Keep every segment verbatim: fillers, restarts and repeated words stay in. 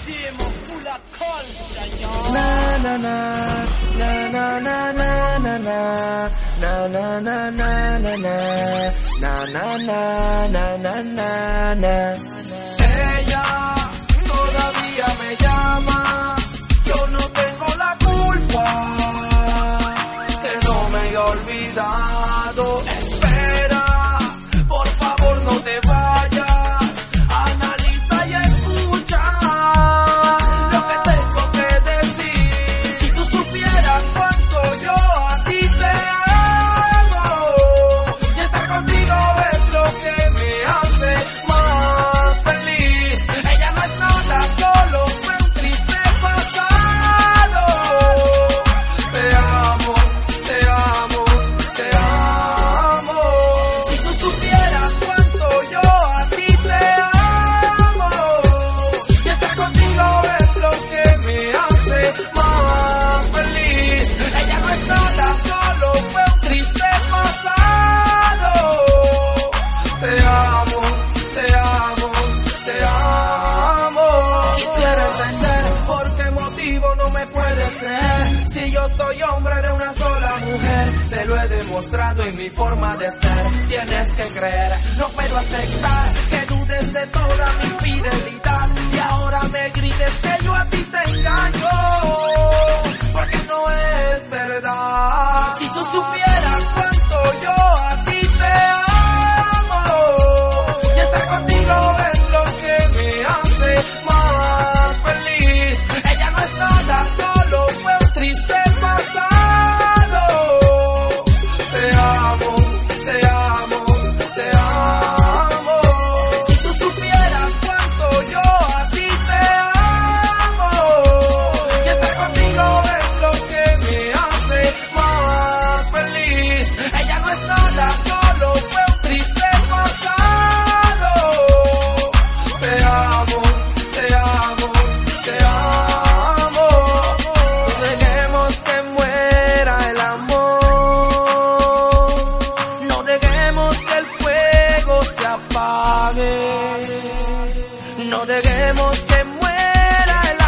Na na na na na na na na na na na na na na na na na na na na. Ella todavía me llama, yo no tengo la culpa, que no me he olvidado. Espera, por favor no te vayas, analiza y escucha lo que tengo que decir. Si tú supieras cuánto yo a ti te amo, y estar contigo es lo que me hace más feliz. Ella no es nada, solo fue un triste pasado. Te amo, te amo, te amo. Si tú supieras cuánto yo a ti te amo, y estar contigo es lo que me hace más feliz. Ella no es nada, solo fue un triste pasado. Te amo, te amo, te amo. Quisiera entender por qué motivo no me puedes creer. Si yo soy hombre de una sola mujer, te lo he demostrado en mi forma de ser. Tienes que creer, no puedo aceptar que dudes de toda mi fidelidad y ahora me grites que yo a ti te engaño, porque no es verdad. Si tú supieras cuánto yo a ti te amo, y estar contigo es lo que me hace más feliz. Ella no es nada, solo fue un triste pasado. Te amo, te amo, te amo. Si tú supieras cuánto yo a ti te amo, y estar contigo es lo que me hace más feliz. Ella no es nada, solo fue un triste pasado. Te amo, te amo, te amo. No dejemos que muera el amor, no dejemos que el fuego se apague, no dejemos que muera el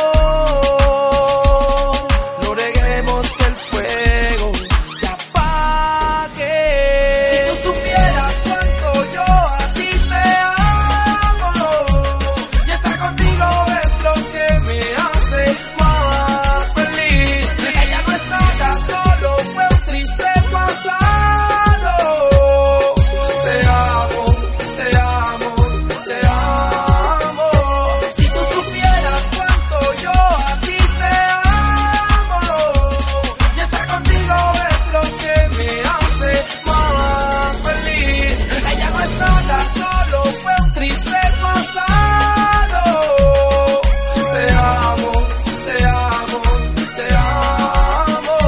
amor, no dejemos que el fuego se apague. Si tú supieras cuánto yo a ti te amo, y estar contigo es lo que me hace más feliz. Ella no es nada, solo fue un triste pasado. Te amo, te amo, te amo. Si tú supieras cuánto yo a ti te amo, y estar contigo es lo que me hace más feliz. Ella no es nada, solo fue un triste pasado. Te amo, te amo, te amo.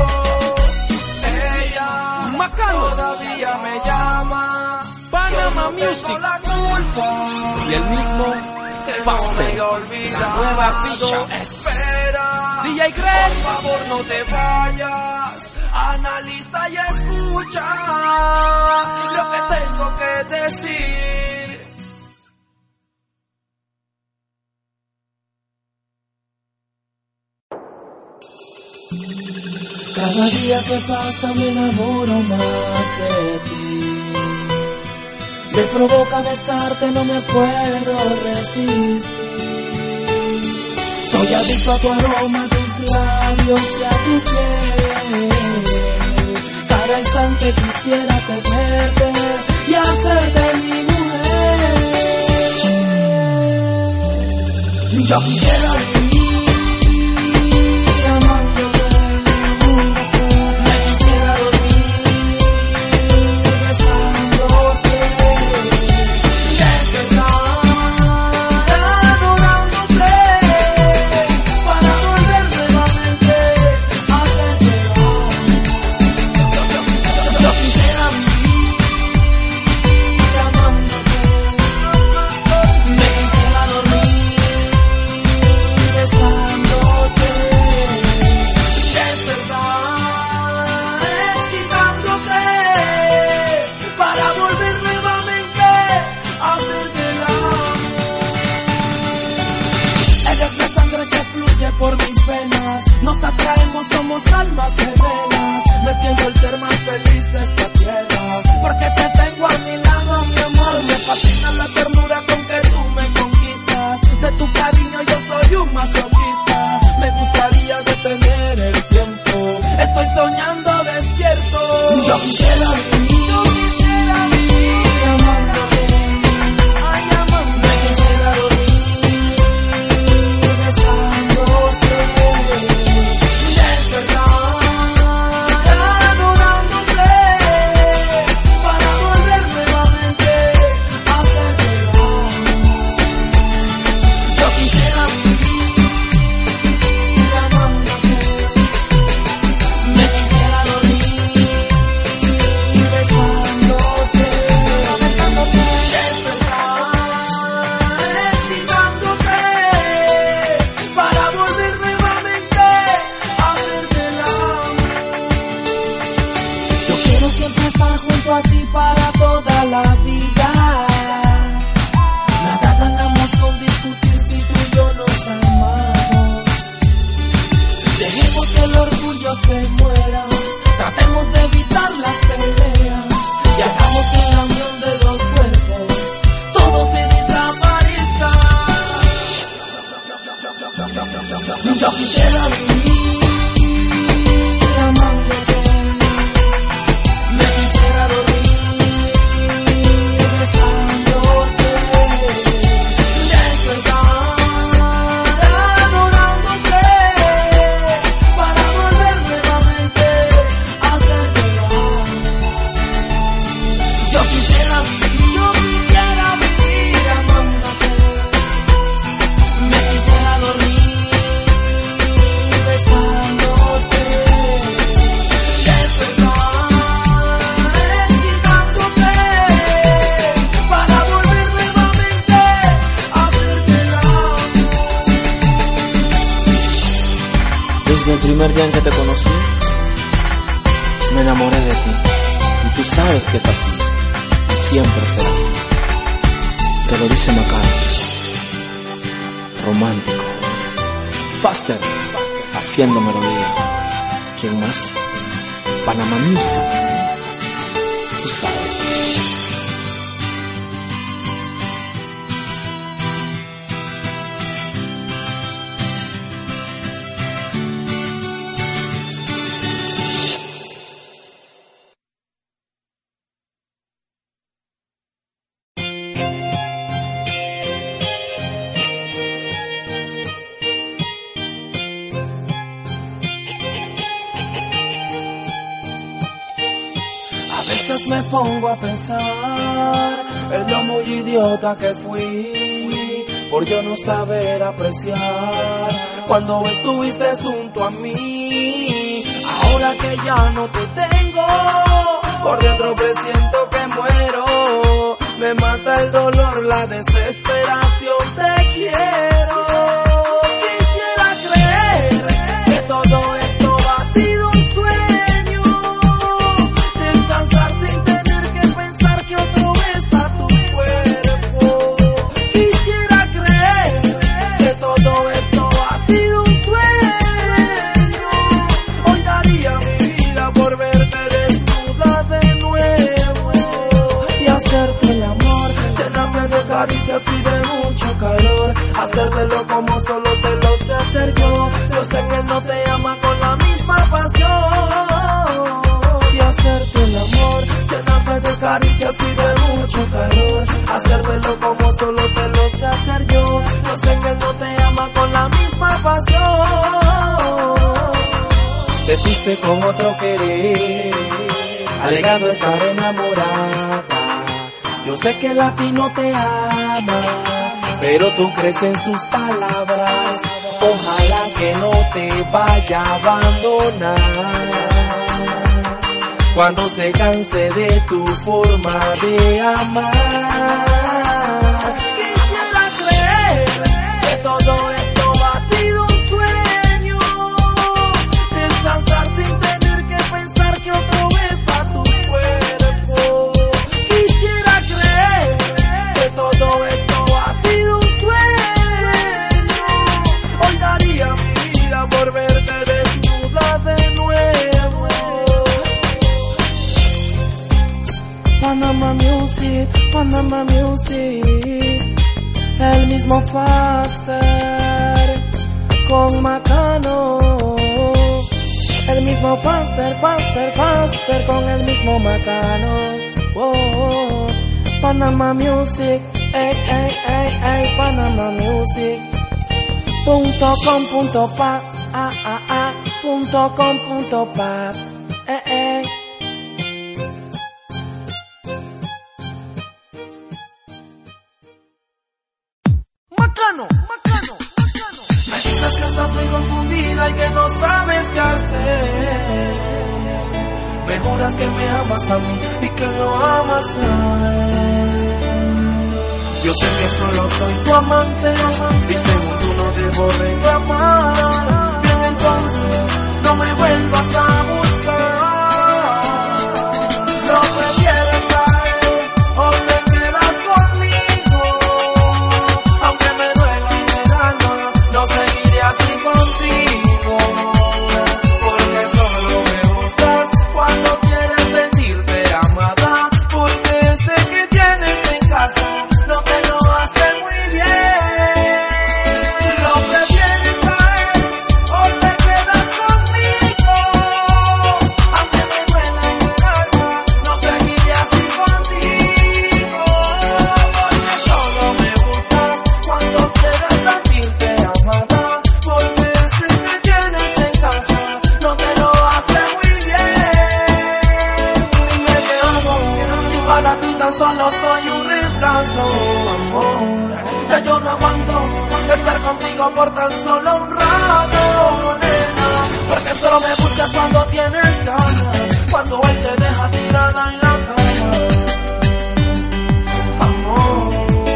Ella todavía me llama, Panama Music, la culpa, Y el mismo que Faster, no me he olvidado. la nueva ficha. Espera, D J por Greg. favor no te vayas, analiza y escucha lo que tengo que decir. Cada día que pasa me enamoro más de ti. Me provoca besarte, no me puedo resistir. Soy adicto a tu aroma, a tus labios y a tu piel. Cada instante quisiera tenerte y hacerte mi mujer. Yo quisiera vivir amándote. Me quisiera dormir besándote. Despertar adorándote para volver nuevamente a hacerte daño. Yo quisiera vivir amándote. Me quisiera dormir por mis venas. Nos atraemos, somos almas gemelas. Me siento el ser más feliz de esta tierra, porque te tengo a mi lado, mi amor. Me fascina la ternura con que tú me conquistas. De tu cariño yo soy un masoquista. Me gustaría detener el tiempo. Estoy soñando despierto. Yo quisiera vivir, yo quisiera vivir amándote. Ay, amándote. Me quisiera dormir besándote. Despertar adorándote, para volver nuevamente a hacerte el amor. Yo quisiera vivir amándote. Me quisiera dormir besándote, despertar excitándote, para volver nuevamente a hacerte el amor. Yo quiero siempre estar junto a ti para toda la vida. Nada ganamos con discutir si tú y yo nos amamos. Dejemos que el orgullo se muera. Tratemos de evitar las peleas y hagamos que en la unión de dos cuerpos todo se desaparezca. Yo quisiera vivir amándote. Me quisiera dormir besándote. Despertar adorándote, para volver nuevamente a hacerte el amor. Yo quisiera vivir, yo quisiera vivir amándote. Me quisiera dormir besándote. Despertar excitándote, para volver nuevamente a hacerte el amor. Desde el primer día en que te conocí, me enamoré de ti. Y tú sabes que es así, y siempre será así. Te lo dice Macario, romántico. Faster, haciendo melodía. ¿Quién más? Panama Music. Tú sabes. A veces me pongo a pensar en lo muy idiota que fui por yo no saber apreciar cuando estuviste junto a mí. Ahora que ya no te tengo, por dentro presiento que muero. Me mata el dolor, la desesperación, te quiero. Quisiera creer que todo esto ha sido un sueño, descansar sin tener que pensar que otro besa tu cuerpo. Quisiera creer que todo esto ha sido un sueño. Hoy daría mi vida por verte desnuda de nuevo y hacerte el amor, llenarte de caricias y de mucho calor, hacértelo como solo te lo sé hacer yo. Yo sé que él no te ama con la misma pasión, y hacerte el amor, llenarte de caricias y de mucho calor, hacértelo como solo te lo sé hacer yo. Yo sé que él no te ama con la misma pasión. Te fuiste con otro querer, alegando estar enamorada. Yo sé que él a ti no te ama, pero tú crees en sus palabras. Ojalá que no te vaya a abandonar cuando se canse de tu forma de amar. Quisiera creer que todo esto ha sido un sueño, descansar sin tener que pensar que otro besa tu cuerpo. Quisiera creer que todo esto ha sido un sueño. Hoy daría mi Panama Music, el mismo Faster con Macano, el mismo Faster, Faster, Faster con el mismo Macano. Oh, Panama Music, ey, ey, ey, ey, Panama Music. Punto com, punto pa, ah, ah, ah, punto com, punto pa, eh, eh. Macano, Macano, Macano. Me dices que estás muy confundida y que no sabes qué hacer. Me juras que me amas a mí y que lo amas a él. Yo sé que solo soy tu amante y según tú no debo reclamar. Bien, entonces no me vuelvas a buscar. No prefieres caer o te quedas conmigo. Aunque me duela el alma, no seguiré así contigo. Porque solo me gustas cuando quieres sentirte amada. Porque sé que tienes en casa. No te lo hace muy bien. Lo prefieres caer o te quedas conmigo. Aunque me duela en el alma, no seguiré así contigo. Porque solo me gustas cuando quieres sentirte amada. Porque sé que tienes en casa, no te lo hace muy bien. Dime que amo, si para ti tan solo soy un reemplazo, amor. Ya yo no aguanto estar contigo por tan solo un rato, nena. Porque solo me buscas cuando tienes ganas, cuando él te deja tirada en la cama, amor.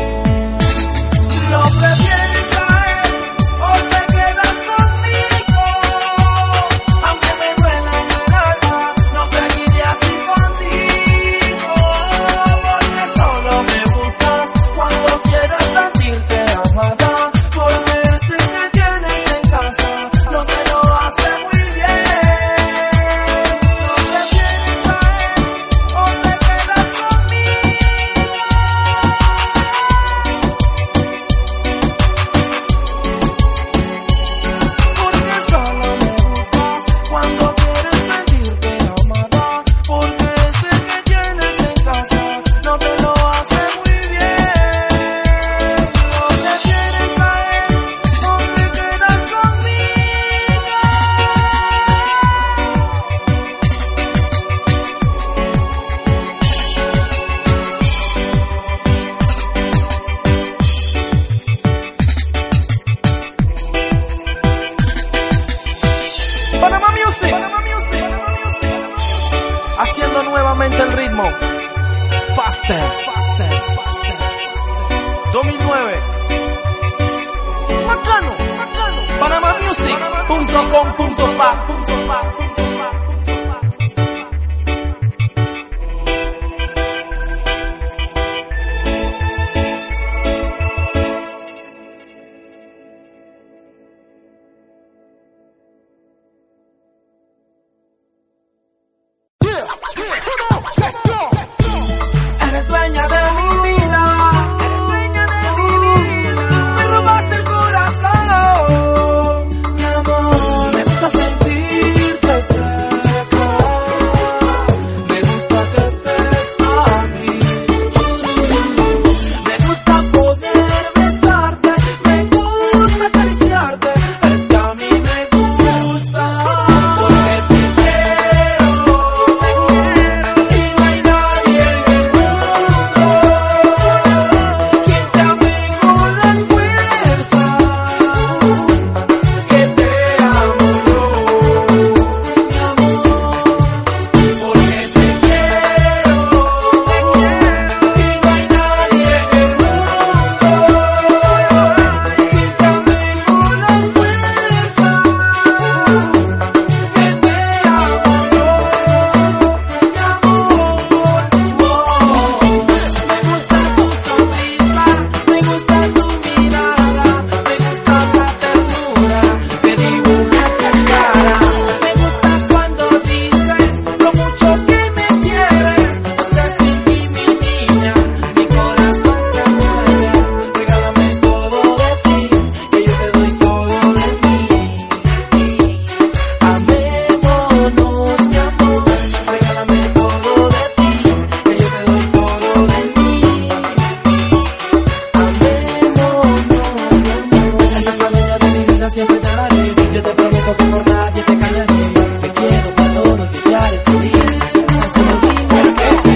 Lo prefieres caer o te quedas conmigo. Aunque me duela en el alma, no seguiré así contigo. Porque solo me buscas cuando quieras sentirte amada. Porque sé que tienes en casa, no te lo hace muy bien. Lo prefieres caer o te quedas conmigo. Porque solo me gustas cuando quieres sentirte amada. Porque sé que tienes en casa, no te lo hace muy bien. Lo prefieres caer o te quedas conmigo. Panama Music, Panama Music, haciendo nuevamente el ritmo. Faster, Faster, Faster. dos mil nueve. Macano, Macano. Panama Music, punto com, punto pa, punto pa, punto pa. Eres dueña de mi vida, me robaste el corazón, mi amor. Me gusta sentirte vida siempre te daré. Yo te prometo que por nadie te callaré. Te quiero para todo, que te haré feliz. Tan solo dime que sí.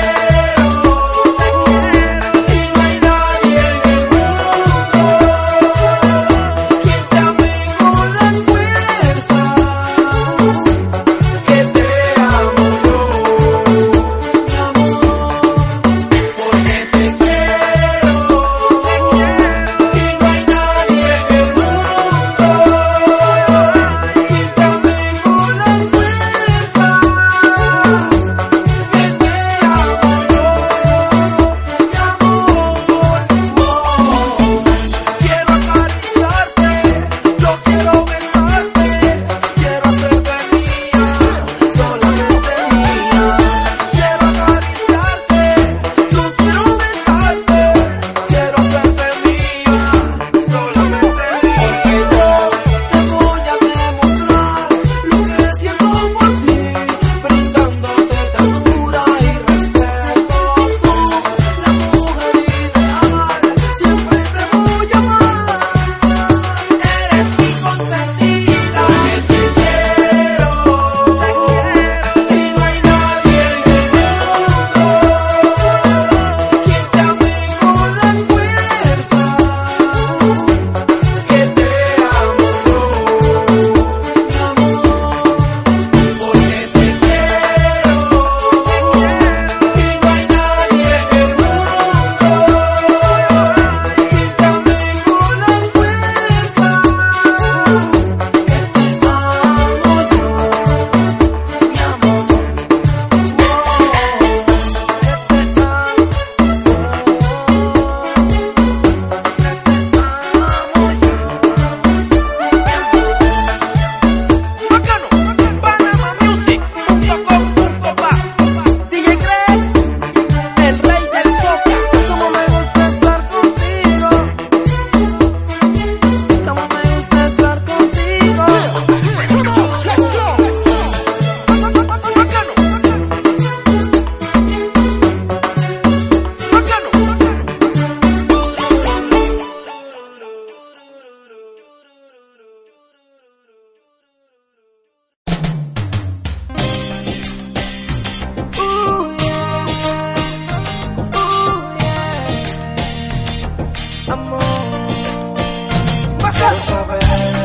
Quiero saber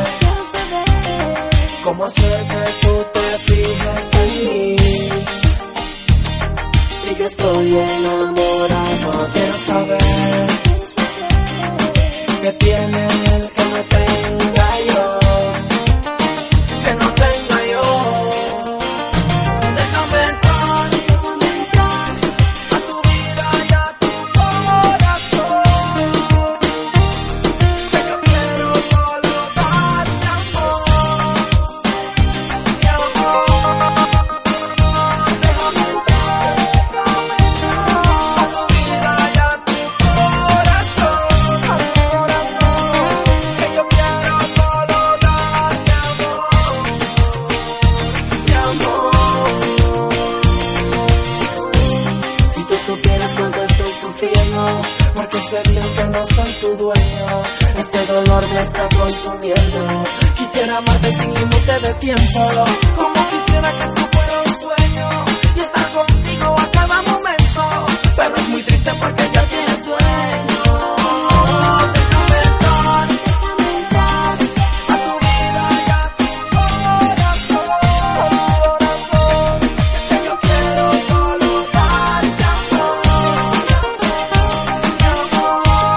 cómo hacer que tú te fijes en mí. Si yo estoy enamorado, quiero saber qué tiene el que no tenga yo, que no tenga yo. Déjame entrar a tu vida y a tu corazón, que yo quiero solo darte amor, mi amor. Déjame entrar a tu vida y a tu corazón, que yo quiero solo darte amor, mi amor. Si tú supieras cuánto estoy sufriendo, porque sé bien que no soy tu dueño, este dolor me está consumiendo. Quisiera amarte sin límite de tiempo, como quisiera que esto fuera un sueño y estar contigo a cada momento, pero es muy triste porque ya tienes dueño. Déjame entrar a tu vida y a tu corazón, que yo quiero solo darte amor, mi amor.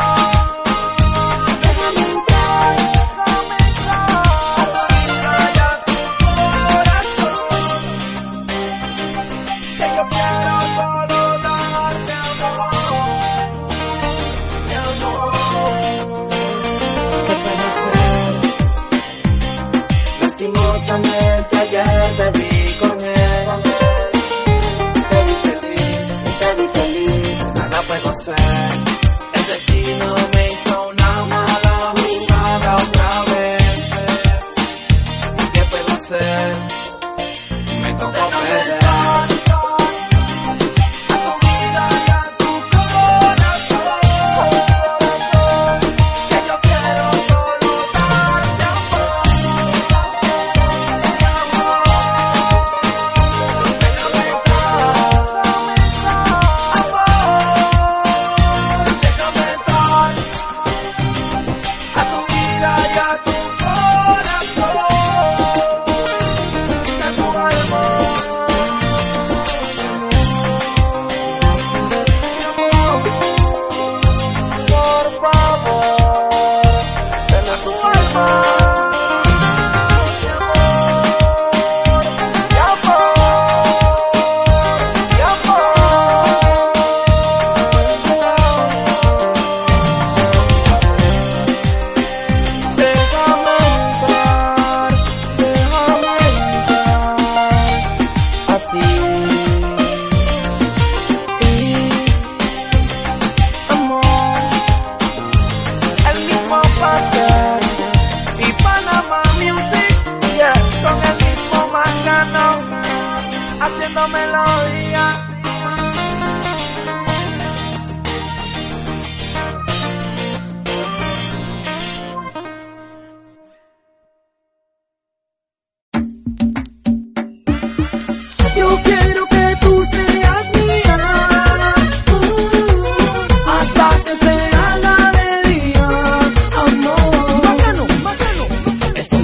Déjame entrar a tu vida y a tu corazón, que yo quiero solo darte amor.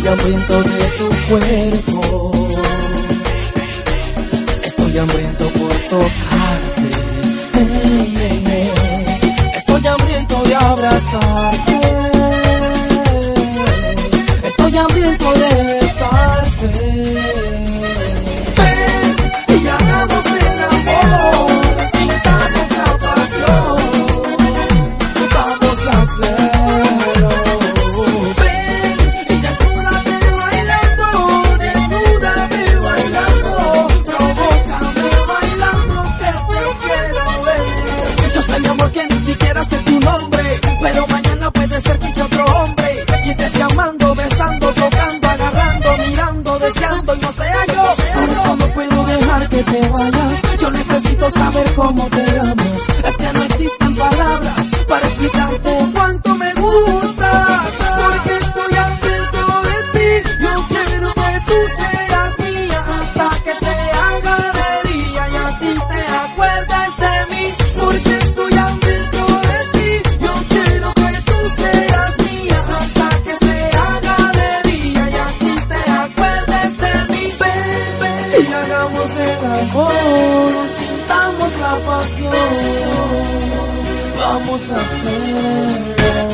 hambriento de tu cuerpo. Estoy hambriento por tocarte. Hey, hey, hey. Estoy hambriento de abrazarte. Estoy hambriento de besarte. Ven y hagamos el amor, sintamos la pasión. Vamos a hacerlo. Ven y desnúdate bailando, desnúdame bailando, provócame bailando que te quiero ver. Yo sé mi amor que ni siquiera sé tu nombre, pero mañana puede ser que sea otro hombre quien te esté amando, besando, tocando, agarrando, mirando, deseando y no sea yo. Por eso no puedo dejar que te vayas. Yo necesito saber cómo te llamas. Es que no existen palabras para explicarte cuánto me gustas. Porque estoy hambriento de ti. Yo quiero que tú seas mía hasta que te haga de día y así te acuerdes de mí. Porque estoy hambriento de ti. Yo quiero que tú seas mía hasta que te haga de día y así te acuerdes de mí. Ven, ven y hagamos el amor, sintamos la pasión. Vamos a hacerlo.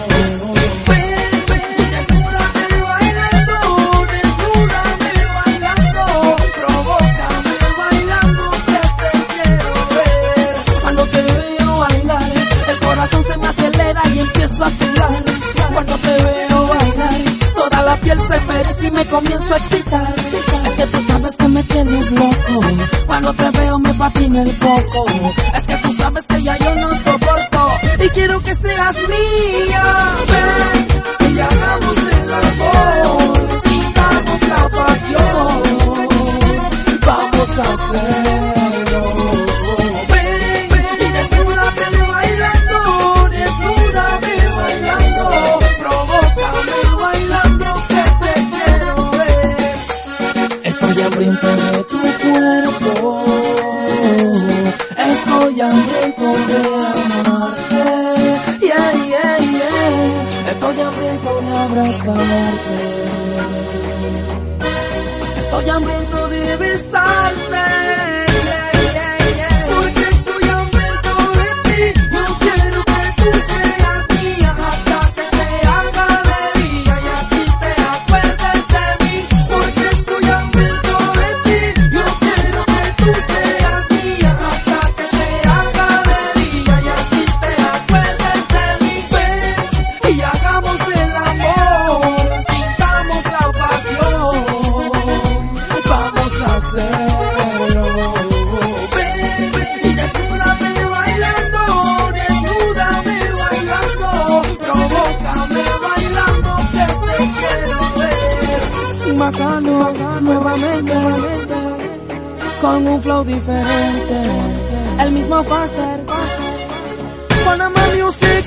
Ven, ven, desnúdame bailando, desnúdame bailando, provócame bailando que te quiero ver. Cuando te veo bailar, el corazón se me acelera y empiezo a sudar. Cuando te veo bailar, toda la piel se merece y me comienzo a excitar. Es que tú sabes que me tienes loco, cuando te veo me patina el coco. Es que tú sabes que ya yo no soporto y quiero que seas mía. Ven y hagamos el amor, sintamos la pasión. Vamos a hacerlo. Ven, ven y desnúdame bailando, desnúdame bailando, provócame bailando que te quiero ver. Estoy hambriento de tu cuerpo, estoy hambriento de amarte, yeah, yeah, yeah. Estoy hambriento de abrazarte, estoy hambriento de besarte, yeah, yeah, yeah. Porque estoy hambriento de ti. Yo quiero que tú seas mía hasta que se haga de día y así te acuerdes de mí. Porque estoy hambriento de ti. Yo quiero que tú seas mía hasta que se haga de día y así te acuerdes de mí. Ven y hagamos el amor, sintamos la pasión. Vamos a hacerlo. Ven, ven y desnúdame bailando, desnúdame bailando, provócame bailando que te quiero ver. Bacano, nuevamente, con un flow diferente, el mismo Faster, Panama Music.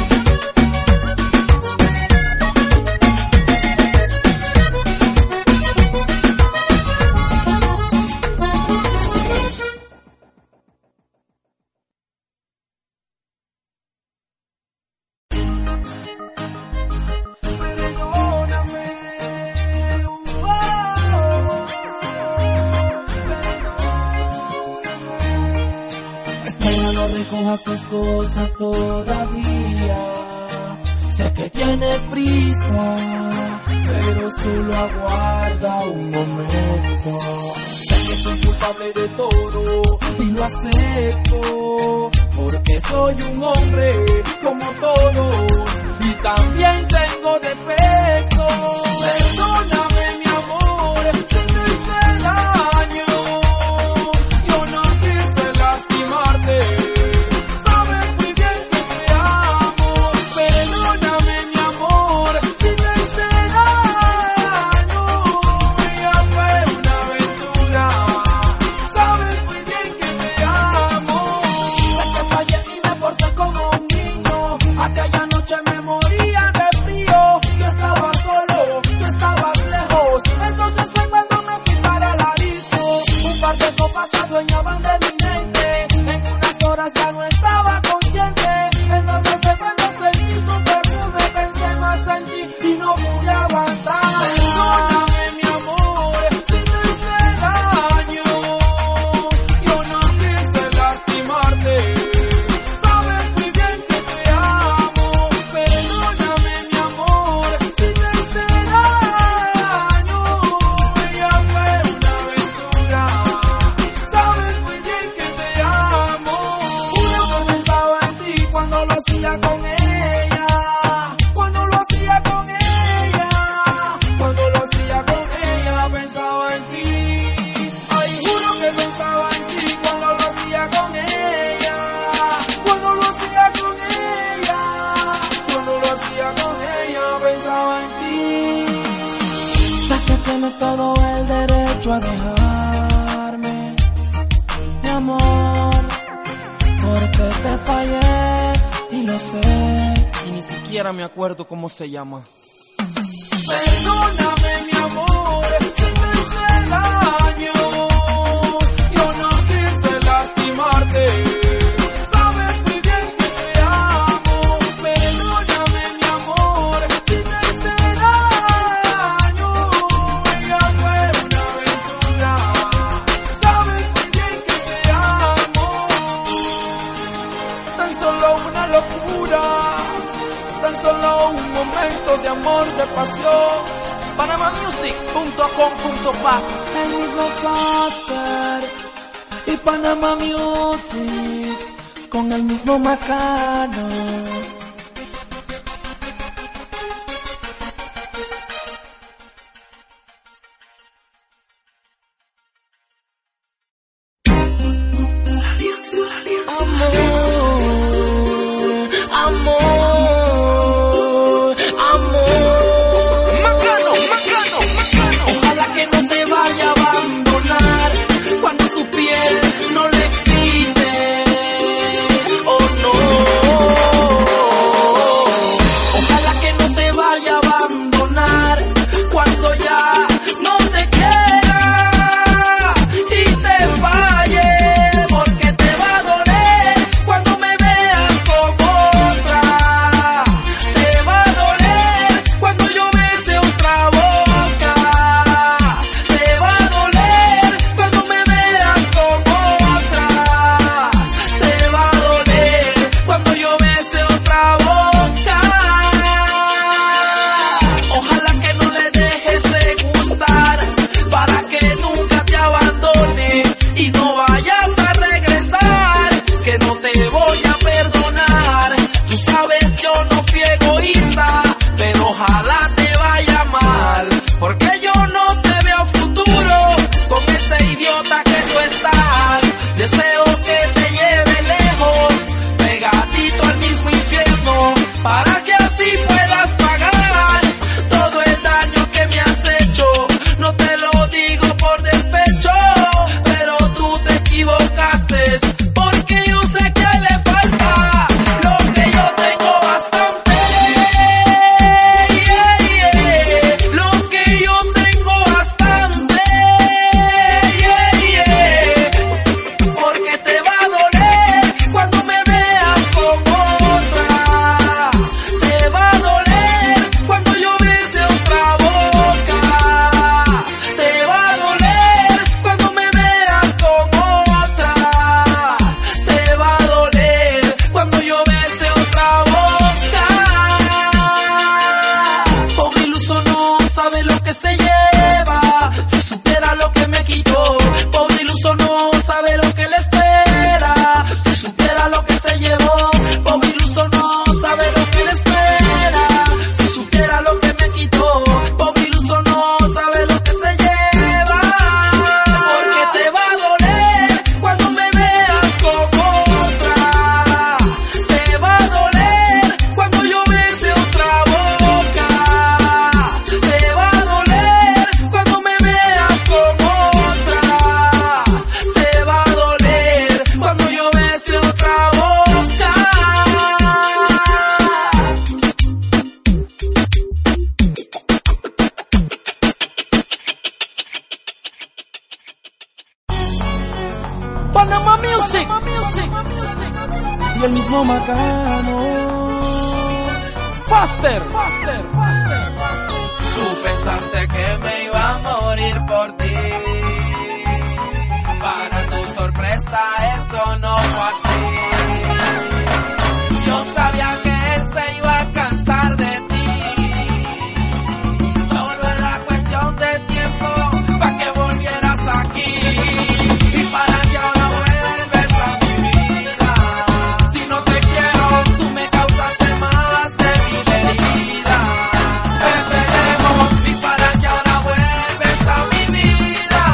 Recojas tus cosas todavía. Sé que tienes prisa, pero solo aguarda un momento. Sé que soy culpable de todo y lo acepto, porque soy un hombre como todos y también tengo defectos. Perdóname, mi amor, si te hice daño. Yo no quise lastimarte. Aquella noche me moría de frío, yo estaba solo Tienes todo el derecho a dejarme, mi amor, porque te fallé y lo sé. Y ni siquiera me acuerdo cómo se llama. Perdóname, mi amor, si me hice daño. Yo no quise lastimarte. Sabes muy bien que te amo. Perdóname, mi amor, si me hice daño. Ella fue una aventura. Sabes muy bien que te amo. Tan solo una locura. Tan solo un momento de amor, de pasión. Panama Music punto com punto pa. El mismo Faster y Panama Music con el mismo Macano. Panama Music y el mismo Macano. Faster, faster, faster, faster. Tú pensaste que me iba a morir por ti. Para tu sorpresa eso no fue así. Yo sabía que él se iba a cansar de ti. Solo era cuestión de tiempo para que volvieras aquí. Y para que ahora vuelves a mi vida. Si no te quiero, tú me causaste más débil herida. Perdemos. Y para que ahora vuelves a mi vida.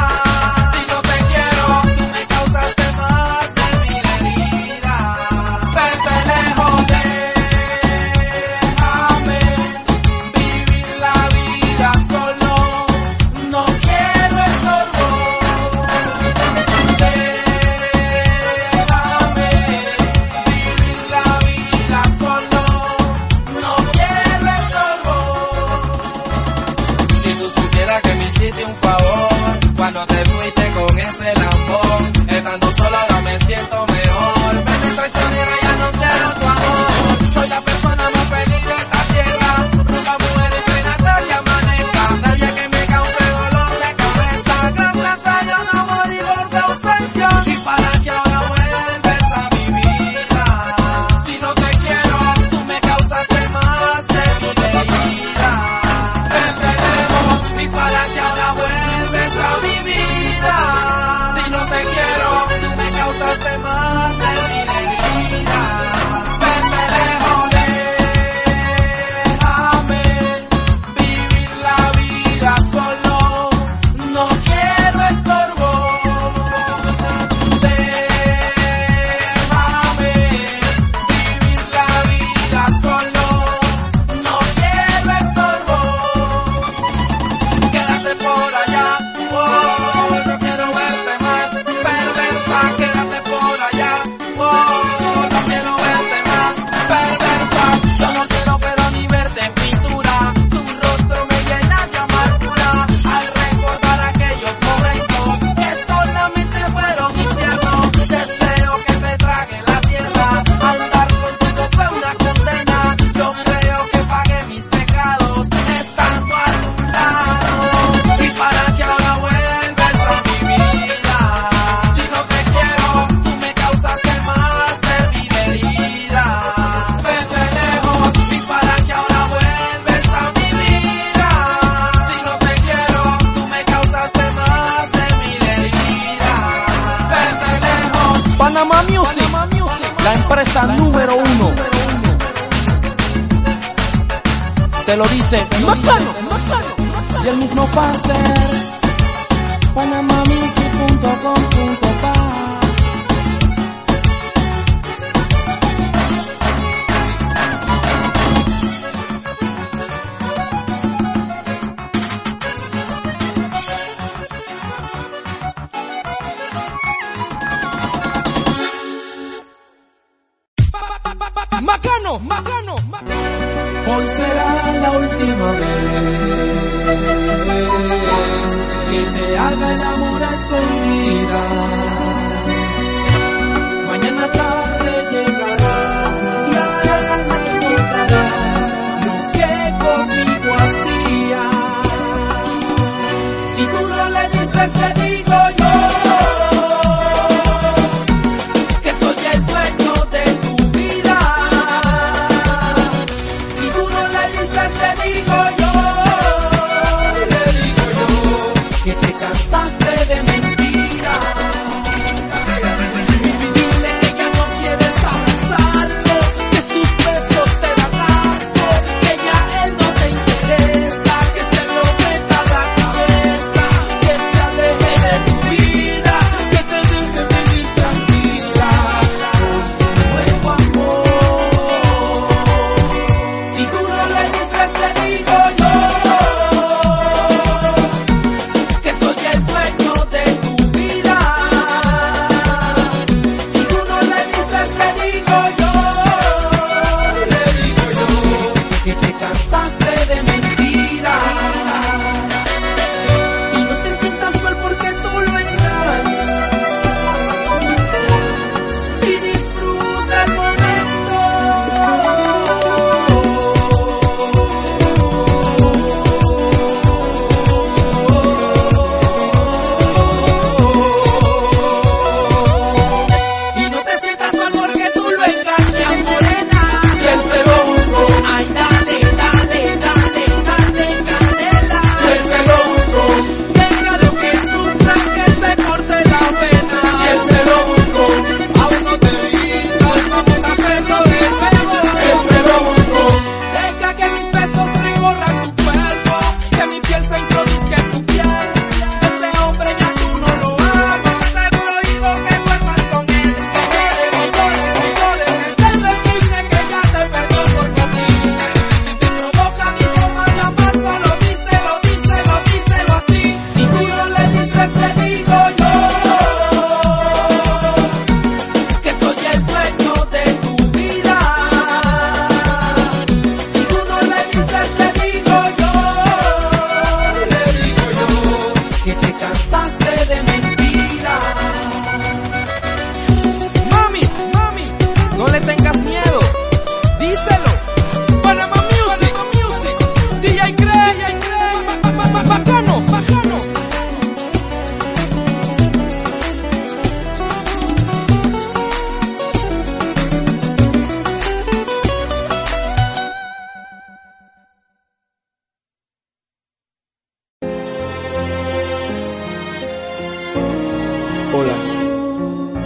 quisiera que me hiciste un favor. Cuando te fuiste con ese lambón, estando solo ahora me siento mejor. Vete traicionera, ya no quiero tu amor. Soy la persona más feliz de esta tierra. Nunca mujer entrena que amanezca. Nadie que me cause dolor de cabeza. Gracias a Dios no morí por tu ausencia. Y para que ahora vuelves a mi vida. Si no te quiero, tú me causaste más de mi herida. Vete lejos, y para que ahora vuelves a mi vida. Si no te quiero, tú me causaste más de mi herida. Vete lejos, déjame vivir la vida solo. No quiero estorbo. Déjame vivir la vida solo. No quiero estorbo. Quédate por allá, oh, no quiero verte más, perversa. Quédate por allá, oh, no quiero verte más, perversa. Yo no quiero pero ni verte en pintura, tu rostro me llena de amargura. Al recordar aquellos momentos que solamente fueron infiernos, deseo que te trague la tierra. Andar contigo fue una condena, yo creo que pagué mis pecados estando a tu lado. Y para que ahora vuelves a mi vida. Si no te quiero, tú me causaste más de mi herida. Vete lejos, y para que ahora vuelves a mi vida. Si no te quiero, tú me causaste más de mi herida. Vete lejos. Panama Music, la empresa número uno. Te lo dice Macano, y el mismo Pastor. panamamusic punto com punto pa. Macano, Macano, Macano. Hoy será la última vez que te haga el amor a escondidas. Mañana tarde llegarás y ahora me encontrarás lo que conmigo hacías. Si tú no le dices, te digo yo que soy el dueño de tu vida. Si tú no le dices, te digo yo, le digo yo que te cansaste de mentiras. Dile que ya no quieres abrazarlo, que sus besos te dan asco, que ya él no te interesa, que se lo meta a la cabeza, que se aleje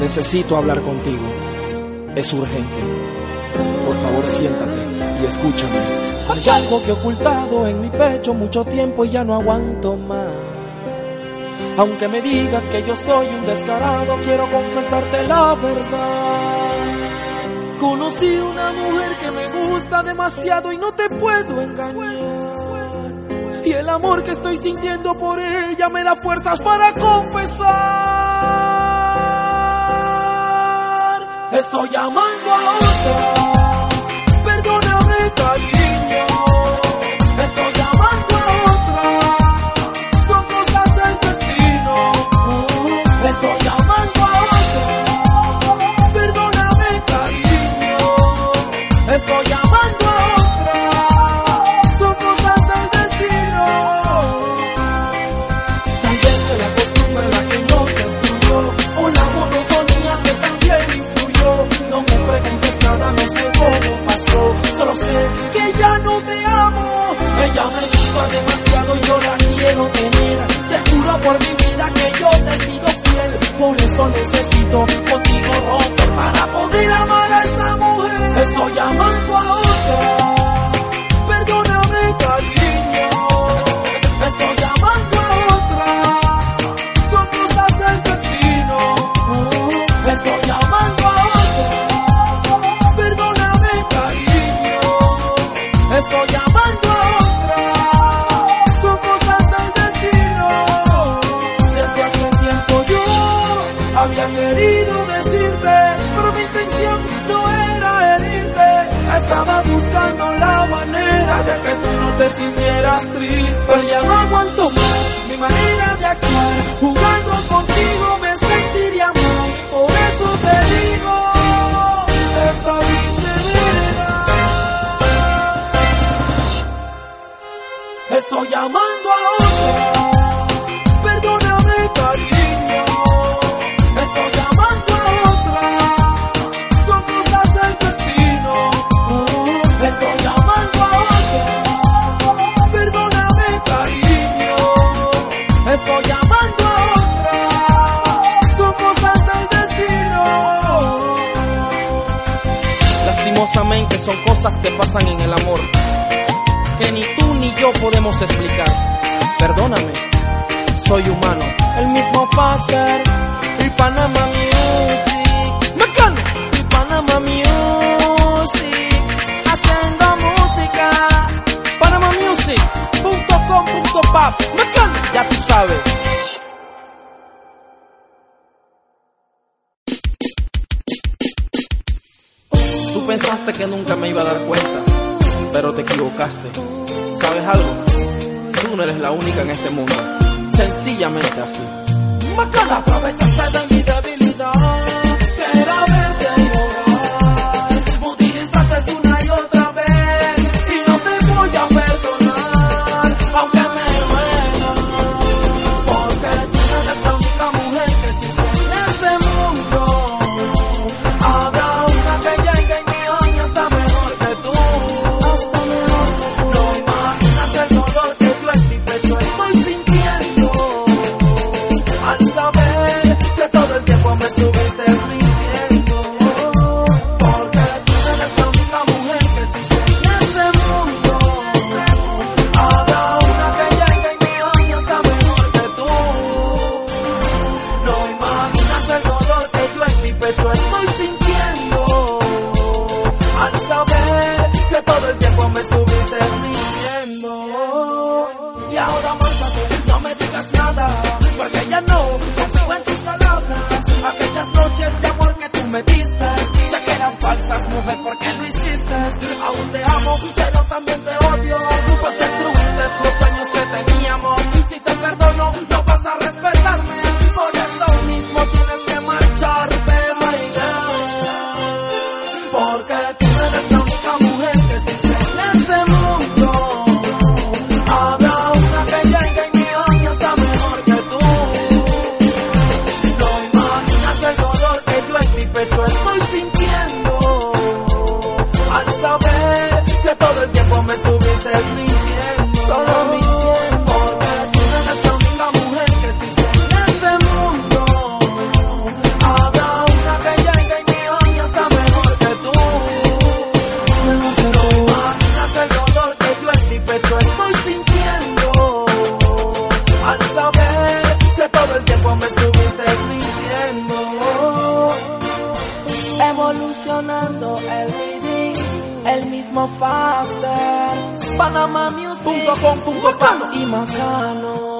Necesito hablar contigo. Es urgente. Por favor, siéntate y escúchame. Hay algo que he ocultado en mi pecho mucho tiempo y ya no aguanto más. Aunque me digas que yo soy un descarado, quiero confesarte la verdad. Conocí una mujer que me gusta demasiado y no te puedo engañar. Y el amor que estoy sintiendo por ella me da fuerzas para confesar. Estoy amando a otra, perdóname cariño. Estoy amando a otra, son cosas del destino. Estoy amando a otra, perdóname cariño. Estoy amando a otra, son cosas del destino. Tal vez fue la costumbre la que nos destruyó, o la monotonía que también influyó. No me preguntes nada, no sé cómo pasó, solo sé que ya no te amo. Ella me gusta demasiado y yo la quiero tener. Te juro por mi vida que yo te he sido fiel. Por eso necesito contigo romper para poder amar a esta mujer. Estoy amando a otra, perdóname cariño. Estoy amando a otra, son cosas del destino. Estoy amando a otra, perdóname cariño. Estoy amando a otra, son cosas del destino. Desde hace tiempo yo había querido decirte, pero mi intención no era herirte. Estaba buscando la manera de que tú no te sintieras triste. Pero ya no aguanto más mi manera de actuar. Jugando contigo me sentiría mal. Por eso te digo, esta vez de verdad. Estoy amando a otra, perdóname cariño. Estoy amando a otra, son cosas del destino. Estoy amando a otra, perdóname cariño. Estoy amando a otra, son cosas del destino. Lastimosamente son cosas que pasan en el amor, que ni tú ni yo podemos explicar. Perdóname, soy humano. El mismo Faster y Panama Music, Mecano y Panama Music, haciendo música. Panama Music punto com punto pap, Mecano, ya tú sabes. Tú pensaste que nunca me iba a dar cuenta, pero te equivocaste. ¿Sabes algo? Tú no eres la única en este mundo. Sencillamente así. Mecano, aprovechaste de mi debilidad, que era verte llorar. Me utilizaste una y otra vez y no te voy a perdonar, aunque me duela, porque tú eres la única mujer que existe en este mundo. Habrá una que llegue y mi año está mejor que tú. No imaginas el dolor que yo en mi pecho estoy sintiendo al saber que todo el tiempo me estuviste mintiendo. Porque tú eres la única mujer que existe en este mundo. Habrá una que llegue y mi año está mejor que tú. No imaginas el dolor que yo en mi pecho estoy sintiendo al saber que todo el tiempo me estuviste mintiendo. Y ahora márchate, no me digas nada, porque ya no confío en tus palabras. Aquellas noches de amor que tú me diste, sé que eran falsas, mujer, porque lo hiciste. Aún te amo, pero también te odio. Pues destruiste los sueños que teníamos. Si te perdono, no vas a respetarme. Por eso mismo tienes que marcharte, my girl. Porque tú eres la única mujer que existe en este mundo. Habrá una que llegue y mi año está mejor que tú. No imaginas el dolor que yo en mi pecho estoy sintiendo al saber que todo el tiempo me estuviste mintiendo. Solo mi al saber que todo el tiempo me estuviste mintiendo. Evolucionando every day, el mismo faster, Panama Music, punto com, punto com. y Macano.